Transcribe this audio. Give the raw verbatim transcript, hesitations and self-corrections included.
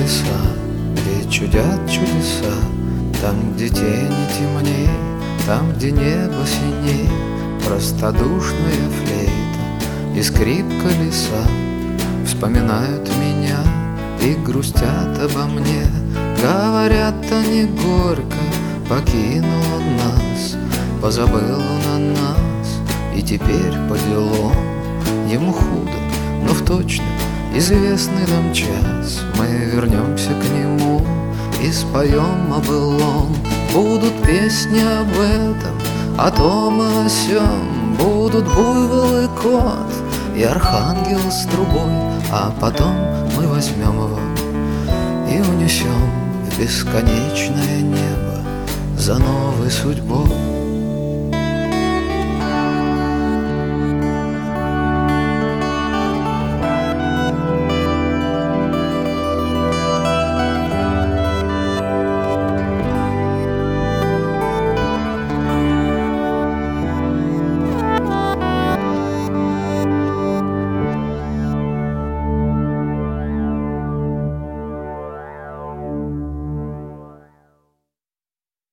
леса, где чудят чудеса, там, где тени темней, там, где небо синей, простодушная флейта и скрипка леса вспоминают меня и грустят обо мне. Говорят, они горько покинул нас, позабыл он о нас, и теперь по делам ему худо, но в точно известный нам час мы вернемся к нему и споем о былом. Будут песни об этом, о том и о сём, будут буйвол и кот и архангел с трубой, а потом мы возьмем его и унесем в бесконечное небо за новой судьбой.